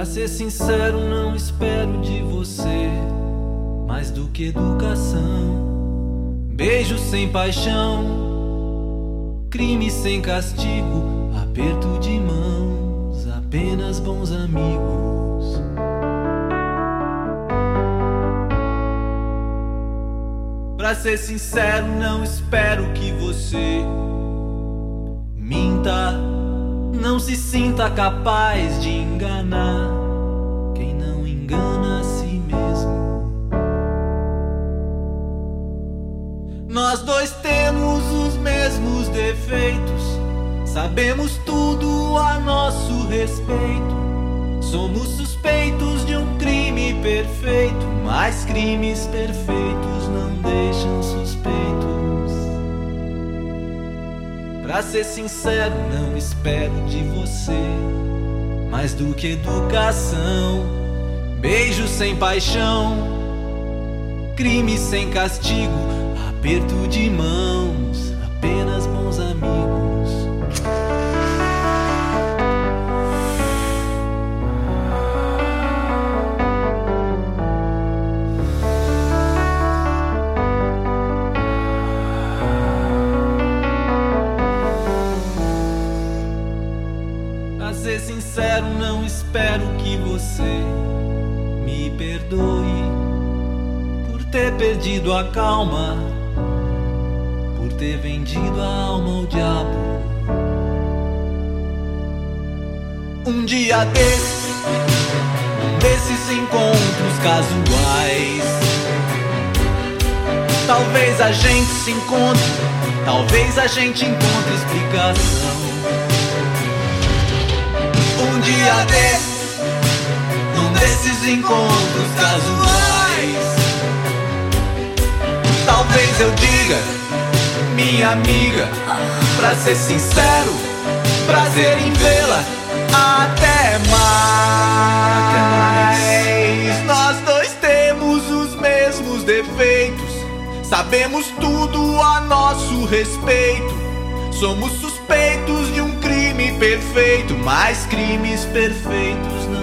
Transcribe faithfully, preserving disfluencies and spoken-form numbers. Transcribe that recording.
Pra ser sincero, não espero de você mais do que educação. Beijo sem paixão, crime sem castigo, aperto de mãos, apenas bons amigos. Pra ser sincero, não espero que você minta, não se sinta capaz de enganar quem não engana a si mesmo. Nós dois temos os mesmos defeitos, sabemos tudo a nosso respeito. Somos suspeitos de um crime perfeito, mas crimes perfeitos não deixam suspeitos. Pra ser sincero, não espero de você mais do que educação. Beijo sem paixão, crime sem castigo, aperto de mãos, apenas bons amigos. Pra ser sincero, não espero que você me perdoe por ter perdido a calma, por ter vendido a alma ao diabo. Um dia desses, um desses encontros casuais, talvez a gente se encontre, talvez a gente encontre explicação. Um dia desses, um desses encontros casuais, talvez eu diga, minha amiga, pra ser sincero, prazer em vê-la, até mais. Nós dois temos os mesmos defeitos, sabemos tudo a nosso respeito. Somos suspeitos de um crime perfeito, mas crimes perfeitos não